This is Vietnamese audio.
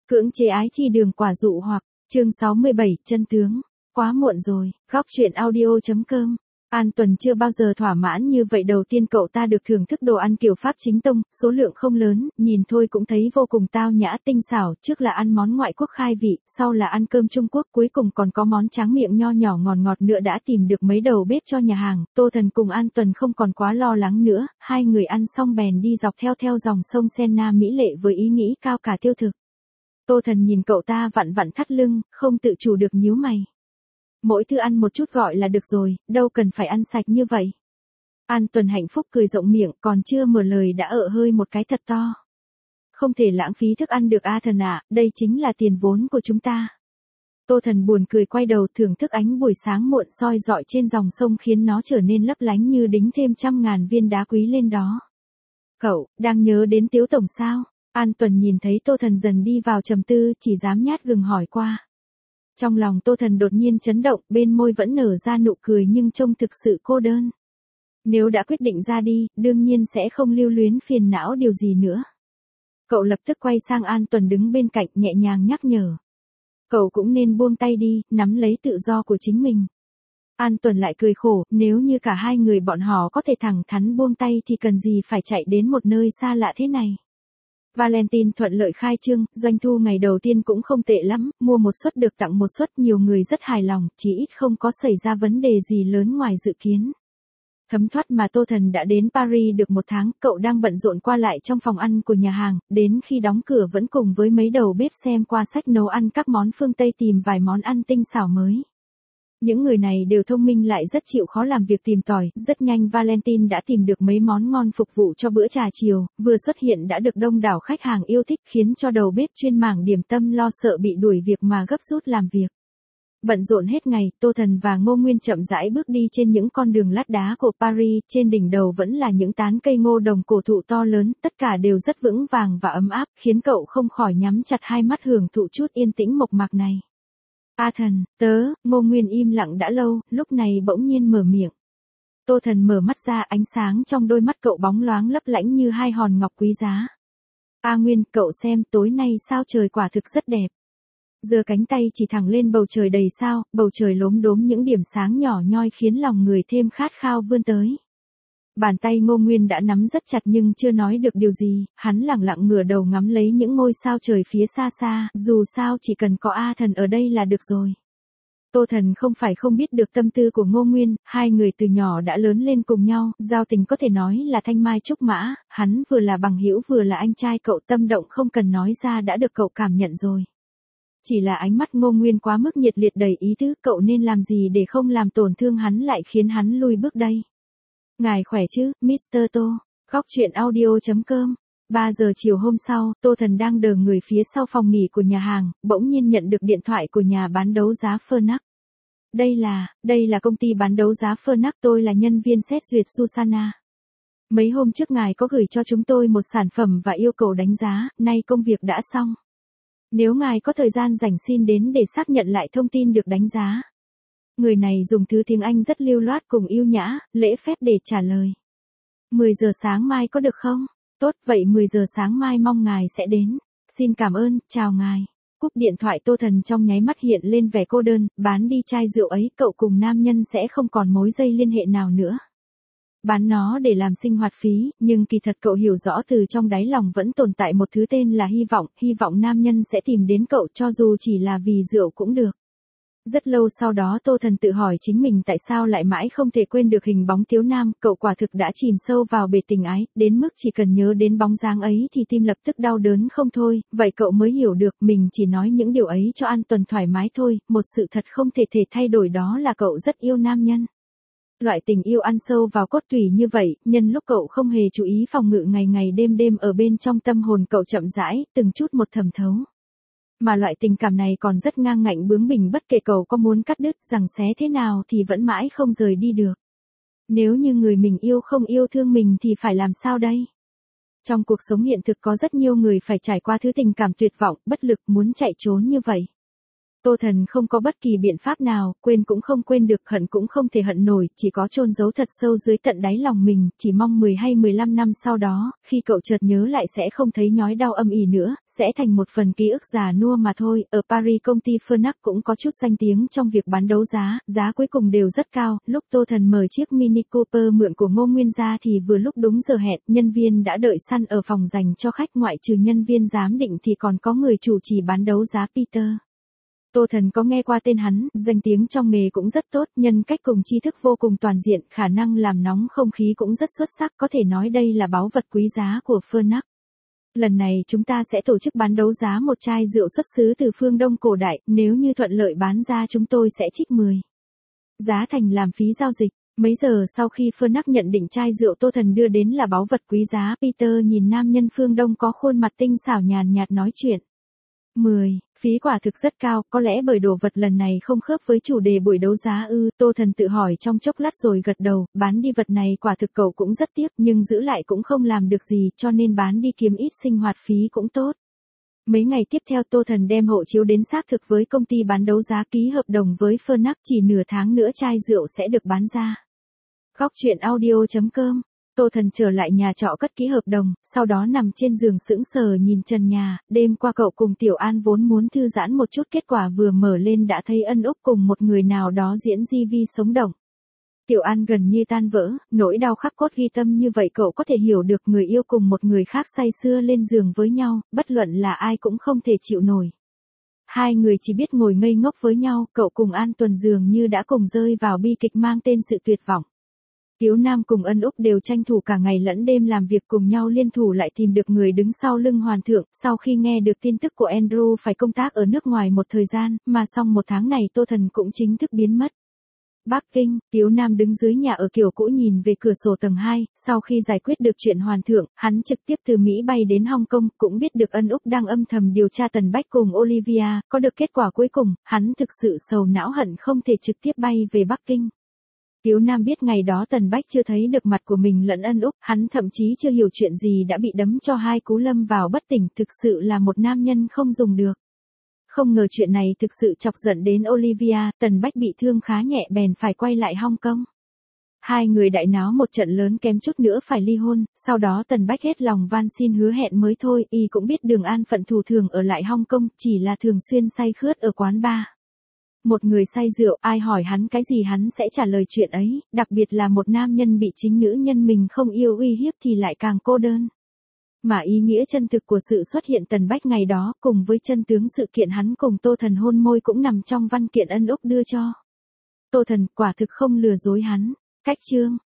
Cưỡng chế ái chi đường quả dụ hoặc, chương 67, chân tướng. Quá muộn rồi, góc chuyện audio.com. An Tuần chưa bao giờ thỏa mãn như vậy. Đầu tiên cậu ta được thưởng thức đồ ăn kiểu Pháp chính tông, số lượng không lớn, nhìn thôi cũng thấy vô cùng tao nhã tinh xảo. Trước là ăn món ngoại quốc khai vị, sau là ăn cơm Trung Quốc, cuối cùng còn có món tráng miệng nho nhỏ ngọt ngọt nữa. Đã tìm được mấy đầu bếp cho nhà hàng, Tô Thần cùng An Tuần không còn quá lo lắng nữa. Hai người ăn xong bèn đi dọc theo dòng sông Senna mỹ lệ với ý nghĩ cao cả tiêu thực. Tô Thần nhìn cậu ta vặn vặn thắt lưng, không tự chủ được nhíu mày. Mỗi thứ ăn một chút gọi là được rồi, đâu cần phải ăn sạch như vậy. An Tuần hạnh phúc cười rộng miệng, còn chưa mở lời đã hơi một cái thật to. Không thể lãng phí thức ăn được a Thần ạ, đây chính là tiền vốn của chúng ta. Tô Thần buồn cười quay đầu thưởng thức ánh buổi sáng muộn soi rọi trên dòng sông khiến nó trở nên lấp lánh như đính thêm trăm ngàn viên đá quý lên đó. Cậu, đang nhớ đến Tiếu Tổng sao? An Tuần nhìn thấy Tô Thần dần đi vào trầm tư, chỉ dám nhát gừng hỏi qua. Trong lòng Tô Thần đột nhiên chấn động, bên môi vẫn nở ra nụ cười nhưng trông thực sự cô đơn. Nếu đã quyết định ra đi, đương nhiên sẽ không lưu luyến phiền não điều gì nữa. Cậu lập tức quay sang An Tuần đứng bên cạnh nhẹ nhàng nhắc nhở. Cậu cũng nên buông tay đi, nắm lấy tự do của chính mình. An Tuần lại cười khổ, nếu như cả hai người bọn họ có thể thẳng thắn buông tay thì cần gì phải chạy đến một nơi xa lạ thế này. Valentine thuận lợi khai trương, doanh thu ngày đầu tiên cũng không tệ lắm, mua một suất được tặng một suất, nhiều người rất hài lòng, chỉ ít không có xảy ra vấn đề gì lớn ngoài dự kiến. Thấm thoát mà Tô Thần đã đến Paris được một tháng, cậu đang bận rộn qua lại trong phòng ăn của nhà hàng, đến khi đóng cửa vẫn cùng với mấy đầu bếp xem qua sách nấu ăn các món phương Tây tìm vài món ăn tinh xảo mới. Những người này đều thông minh lại rất chịu khó làm việc tìm tòi, rất nhanh Valentine đã tìm được mấy món ngon phục vụ cho bữa trà chiều, vừa xuất hiện đã được đông đảo khách hàng yêu thích khiến cho đầu bếp chuyên mảng điểm tâm lo sợ bị đuổi việc mà gấp rút làm việc. Bận rộn hết ngày, Tô Thần và Ngô Nguyên chậm rãi bước đi trên những con đường lát đá của Paris, trên đỉnh đầu vẫn là những tán cây ngô đồng cổ thụ to lớn, tất cả đều rất vững vàng và ấm áp, khiến cậu không khỏi nhắm chặt hai mắt hưởng thụ chút yên tĩnh mộc mạc này. A Thần, Ngô Nguyên im lặng đã lâu, lúc này bỗng nhiên mở miệng. Tô Thần mở mắt ra, ánh sáng trong đôi mắt cậu bóng loáng lấp lánh như hai hòn ngọc quý giá. A Nguyên, cậu xem, tối nay sao trời quả thực rất đẹp. Giơ cánh tay chỉ thẳng lên bầu trời đầy sao, bầu trời lốm đốm những điểm sáng nhỏ nhoi khiến lòng người thêm khát khao vươn tới. Bàn tay Ngô Nguyên đã nắm rất chặt nhưng chưa nói được điều gì, hắn lẳng lặng ngửa đầu ngắm lấy những ngôi sao trời phía xa xa, dù sao chỉ cần có A Thần ở đây là được rồi. Tô Thần không phải không biết được tâm tư của Ngô Nguyên, hai người từ nhỏ đã lớn lên cùng nhau, giao tình có thể nói là thanh mai trúc mã, hắn vừa là bằng hữu vừa là anh trai cậu, tâm động không cần nói ra đã được cậu cảm nhận rồi. Chỉ là ánh mắt Ngô Nguyên quá mức nhiệt liệt đầy ý tứ, cậu nên làm gì để không làm tổn thương hắn lại khiến hắn lui bước đây. Ngài khỏe chứ, Mr. Tô, góc chuyện audio.com. 3 giờ chiều hôm sau, Tô Thần đang đờ người phía sau phòng nghỉ của nhà hàng, bỗng nhiên nhận được điện thoại của nhà bán đấu giá Fnac. Đây là công ty bán đấu giá Fnac, tôi là nhân viên xét duyệt Susanna. Mấy hôm trước ngài có gửi cho chúng tôi một sản phẩm và yêu cầu đánh giá, nay công việc đã xong. Nếu ngài có thời gian rảnh xin đến để xác nhận lại thông tin được đánh giá. Người này dùng thứ tiếng Anh rất lưu loát cùng yêu nhã, lễ phép để trả lời. 10 giờ sáng mai có được không? Tốt, vậy 10 giờ sáng mai mong ngài sẽ đến. Xin cảm ơn, chào ngài. Cúp điện thoại Tô Thần trong nháy mắt hiện lên vẻ cô đơn, bán đi chai rượu ấy cậu cùng nam nhân sẽ không còn mối dây liên hệ nào nữa. Bán nó để làm sinh hoạt phí, nhưng kỳ thật cậu hiểu rõ từ trong đáy lòng vẫn tồn tại một thứ tên là hy vọng nam nhân sẽ tìm đến cậu cho dù chỉ là vì rượu cũng được. Rất lâu sau đó Tô Thần tự hỏi chính mình tại sao lại mãi không thể quên được hình bóng Tiếu Nam, cậu quả thực đã chìm sâu vào bể tình ái, đến mức chỉ cần nhớ đến bóng dáng ấy thì tim lập tức đau đớn không thôi, vậy cậu mới hiểu được mình chỉ nói những điều ấy cho An Tuần thoải mái thôi, một sự thật không thể thay đổi đó là cậu rất yêu nam nhân. Loại tình yêu ăn sâu vào cốt tủy như vậy, nhân lúc cậu không hề chú ý phòng ngự ngày đêm ở bên trong tâm hồn cậu chậm rãi, từng chút một thẩm thấu. Mà loại tình cảm này còn rất ngang ngạnh bướng bỉnh bất kể cậu có muốn cắt đứt giằng xé thế nào thì vẫn mãi không rời đi được. Nếu như người mình yêu không yêu thương mình thì phải làm sao đây? Trong cuộc sống hiện thực có rất nhiều người phải trải qua thứ tình cảm tuyệt vọng, bất lực muốn chạy trốn như vậy. Tô Thần không có bất kỳ biện pháp nào, quên cũng không quên được, hận cũng không thể hận nổi, chỉ có chôn giấu thật sâu dưới tận đáy lòng mình, chỉ mong 10 hay 15 năm sau đó, khi cậu chợt nhớ lại sẽ không thấy nhói đau âm ỉ nữa, sẽ thành một phần ký ức già nua mà thôi. Ở Paris công ty Fnac cũng có chút danh tiếng trong việc bán đấu giá, giá cuối cùng đều rất cao, lúc Tô Thần mời chiếc Mini Cooper mượn của Ngô Nguyên gia thì vừa lúc đúng giờ hẹn, nhân viên đã đợi săn ở phòng dành cho khách, ngoại trừ nhân viên giám định thì còn có người chủ trì bán đấu giá Peter. Tô Thần có nghe qua tên hắn, danh tiếng trong nghề cũng rất tốt, nhân cách cùng tri thức vô cùng toàn diện, khả năng làm nóng không khí cũng rất xuất sắc, có thể nói đây là báu vật quý giá của Fnac. Lần này chúng ta sẽ tổ chức bán đấu giá một chai rượu xuất xứ từ phương Đông cổ đại, nếu như thuận lợi bán ra chúng tôi sẽ trích 10 giá thành làm phí giao dịch. Mấy giờ sau khi Fnac nhận định chai rượu Tô Thần đưa đến là báu vật quý giá, Peter nhìn nam nhân phương Đông có khuôn mặt tinh xảo nhàn nhạt nói chuyện. 10, phí quả thực rất cao, có lẽ bởi đồ vật lần này không khớp với chủ đề buổi đấu giá ư. Tô Thần tự hỏi trong chốc lát rồi gật đầu, bán đi vật này quả thực cậu cũng rất tiếc, nhưng giữ lại cũng không làm được gì, cho nên bán đi kiếm ít sinh hoạt phí cũng tốt. Mấy ngày tiếp theo Tô Thần đem hộ chiếu đến xác thực với công ty bán đấu giá, ký hợp đồng với Fnac, chỉ nửa tháng nữa chai rượu sẽ được bán ra. Góc truyện audio.com. Tô Thần trở lại nhà trọ cất ký hợp đồng, sau đó nằm trên giường sững sờ nhìn trần nhà, đêm qua cậu cùng Tiểu An vốn muốn thư giãn một chút, kết quả vừa mở lên đã thấy Ân Úc cùng một người nào đó diễn GV sống động. Tiểu An gần như tan vỡ, nỗi đau khắc cốt ghi tâm như vậy cậu có thể hiểu được, người yêu cùng một người khác say sưa lên giường với nhau, bất luận là ai cũng không thể chịu nổi. Hai người chỉ biết ngồi ngây ngốc với nhau, cậu cùng An Tuần dường như đã cùng rơi vào bi kịch mang tên sự tuyệt vọng. Tiếu Nam cùng Ân Úc đều tranh thủ cả ngày lẫn đêm làm việc cùng nhau liên thủ lại tìm được người đứng sau lưng Hoàn Thượng, sau khi nghe được tin tức của Andrew phải công tác ở nước ngoài một thời gian, mà xong một tháng này Tô Thần cũng chính thức biến mất. Bắc Kinh, Tiếu Nam đứng dưới nhà ở kiểu cũ nhìn về cửa sổ tầng 2, sau khi giải quyết được chuyện Hoàn Thượng, hắn trực tiếp từ Mỹ bay đến Hong Kong, cũng biết được Ân Úc đang âm thầm điều tra Tần Bách cùng Olivia, có được kết quả cuối cùng, hắn thực sự sầu não hận không thể trực tiếp bay về Bắc Kinh. Tiếu Nam biết ngày đó Tần Bách chưa thấy được mặt của mình lẫn Ân Úc, hắn thậm chí chưa hiểu chuyện gì đã bị đấm cho 2 cú lâm vào bất tỉnh, thực sự là một nam nhân không dùng được. Không ngờ chuyện này thực sự chọc giận đến Olivia, Tần Bách bị thương khá nhẹ bèn phải quay lại Hong Kong. Hai người đại náo một trận lớn kém chút nữa phải ly hôn, sau đó Tần Bách hết lòng van xin hứa hẹn mới thôi, y cũng biết đường an phận thù thường ở lại Hong Kong, chỉ là thường xuyên say khướt ở quán bar. Một người say rượu, ai hỏi hắn cái gì hắn sẽ trả lời chuyện ấy, đặc biệt là một nam nhân bị chính nữ nhân mình không yêu uy hiếp thì lại càng cô đơn. Mà ý nghĩa chân thực của sự xuất hiện Tần Bách ngày đó, cùng với chân tướng sự kiện hắn cùng Tô Thần hôn môi cũng nằm trong văn kiện Ân Úc đưa cho Tô Thần, quả thực không lừa dối hắn. Cách chương